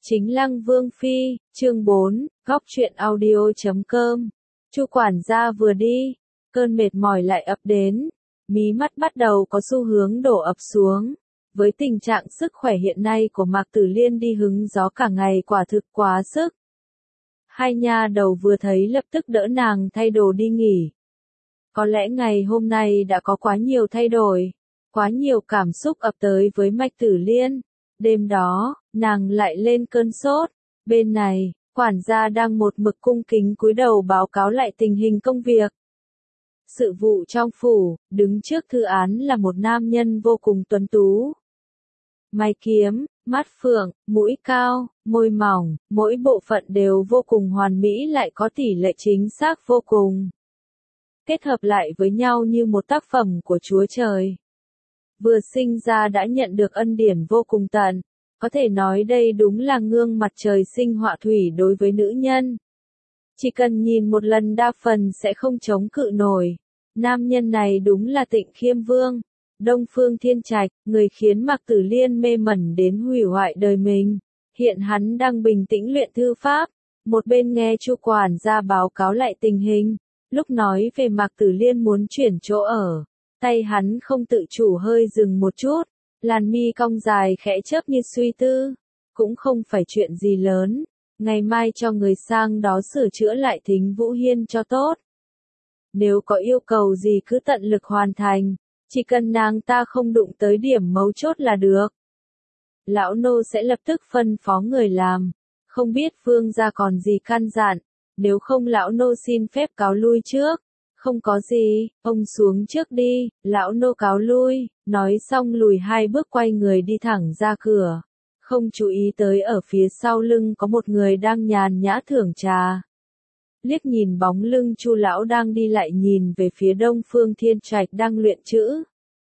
Chính Lăng Vương Phi, chương 4, góc truyện audio.com. Chu quản gia vừa đi, cơn mệt mỏi lại ập đến, mí mắt bắt đầu có xu hướng đổ ập xuống. Với tình trạng sức khỏe hiện nay của Mạc Tử Liên đi hứng gió cả ngày quả thực quá sức. Hai nha đầu vừa thấy lập tức đỡ nàng thay đồ đi nghỉ. Có lẽ ngày hôm nay đã có quá nhiều thay đổi, quá nhiều cảm xúc ập tới với Mạc Tử Liên. Đêm đó, nàng lại lên cơn sốt. Bên này, quản gia đang một mực cung kính cúi đầu báo cáo lại tình hình công việc. Sự vụ trong phủ, đứng trước thư án là một nam nhân vô cùng tuấn tú. Mày kiếm, mắt phượng, mũi cao, môi mỏng, mỗi bộ phận đều vô cùng hoàn mỹ lại có tỷ lệ chính xác vô cùng. Kết hợp lại với nhau như một tác phẩm của Chúa Trời. Vừa sinh ra đã nhận được ân điển vô cùng tận, có thể nói đây đúng là gương mặt trời sinh họa thủy đối với nữ nhân. Chỉ cần nhìn một lần đa phần sẽ không chống cự nổi. Nam nhân này đúng là Tịnh Khiêm Vương, Đông Phương Thiên Trạch, người khiến Mạc Tử Liên mê mẩn đến hủy hoại đời mình. Hiện hắn đang bình tĩnh luyện thư pháp, một bên nghe Chu quản gia báo cáo lại tình hình, lúc nói về Mạc Tử Liên muốn chuyển chỗ ở. Tay hắn không tự chủ hơi dừng một chút, làn mi cong dài khẽ chớp như suy tư. Cũng không phải chuyện gì lớn, ngày mai cho người sang đó sửa chữa lại Thính Vũ Hiên cho tốt. Nếu có yêu cầu gì cứ tận lực hoàn thành, chỉ cần nàng ta không đụng tới điểm mấu chốt là được. Lão nô sẽ lập tức phân phó người làm, không biết vương gia còn gì căn dặn, nếu không lão nô xin phép cáo lui trước. Không có gì, ông xuống trước đi, lão nô cáo lui, nói xong lùi hai bước quay người đi thẳng ra cửa. Không chú ý tới ở phía sau lưng có một người đang nhàn nhã thưởng trà. Liếc nhìn bóng lưng Chu lão đang đi lại nhìn về phía Đông Phương Thiên Trạch đang luyện chữ.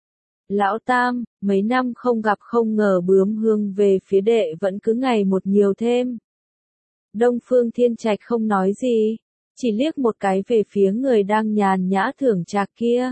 Lão Tam, mấy năm không gặp không ngờ bướm hương về phía đệ vẫn cứ ngày một nhiều thêm. Đông Phương Thiên Trạch không nói gì. Chỉ liếc một cái về phía người đang nhàn nhã thưởng trà kia.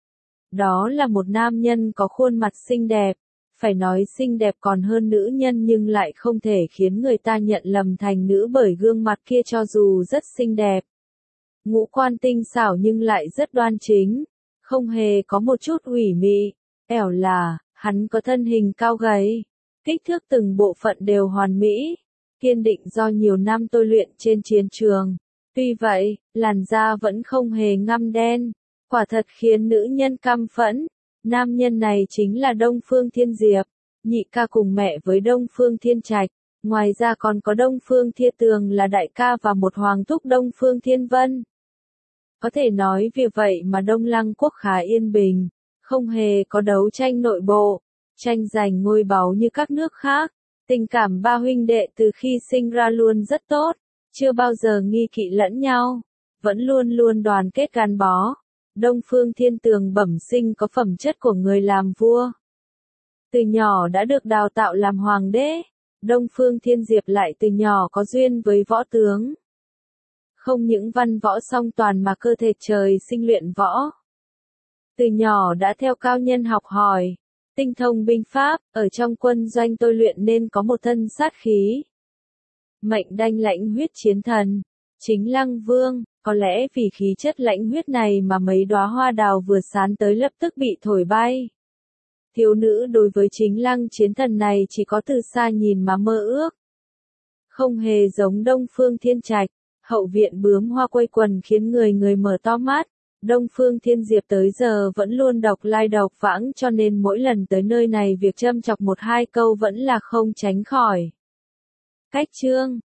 Đó là một nam nhân có khuôn mặt xinh đẹp, phải nói xinh đẹp còn hơn nữ nhân nhưng lại không thể khiến người ta nhận lầm thành nữ bởi gương mặt kia cho dù rất xinh đẹp. Ngũ quan tinh xảo nhưng lại rất đoan chính, không hề có một chút ủy mị, ẻo là, hắn có thân hình cao gầy, kích thước từng bộ phận đều hoàn mỹ, kiên định do nhiều năm tôi luyện trên chiến trường. Tuy vậy, làn da vẫn không hề ngăm đen, quả thật khiến nữ nhân căm phẫn. Nam nhân này chính là Đông Phương Thiên Diệp, nhị ca cùng mẹ với Đông Phương Thiên Trạch, ngoài ra còn có Đông Phương Thiên Tường là đại ca và một hoàng thúc Đông Phương Thiên Vân. Có thể nói vì vậy mà Đông Lăng quốc khá yên bình, không hề có đấu tranh nội bộ, tranh giành ngôi báu như các nước khác. Tình cảm ba huynh đệ từ khi sinh ra luôn rất tốt. Chưa bao giờ nghi kỵ lẫn nhau, vẫn luôn luôn đoàn kết gắn bó. Đông Phương Thiên Tường bẩm sinh có phẩm chất của người làm vua. Từ nhỏ đã được đào tạo làm hoàng đế, Đông Phương Thiên Diệp lại từ nhỏ có duyên với võ tướng. Không những văn võ song toàn mà cơ thể trời sinh luyện võ. Từ nhỏ đã theo cao nhân học hỏi, tinh thông binh pháp, ở trong quân doanh tôi luyện nên có một thân sát khí. Mệnh đanh lãnh huyết chiến thần, chính Lăng Vương, có lẽ vì khí chất lãnh huyết này mà mấy đóa hoa đào vừa sán tới lập tức bị thổi bay. Thiếu nữ đối với chính Lăng chiến thần này chỉ có từ xa nhìn mà mơ ước. Không hề giống Đông Phương Thiên Trạch, hậu viện bướm hoa quây quần khiến người người mở to mắt. Đông Phương Thiên Diệp tới giờ vẫn luôn độc lai độc vãng cho nên mỗi lần tới nơi này việc châm chọc một hai câu vẫn là không tránh khỏi. Cách chương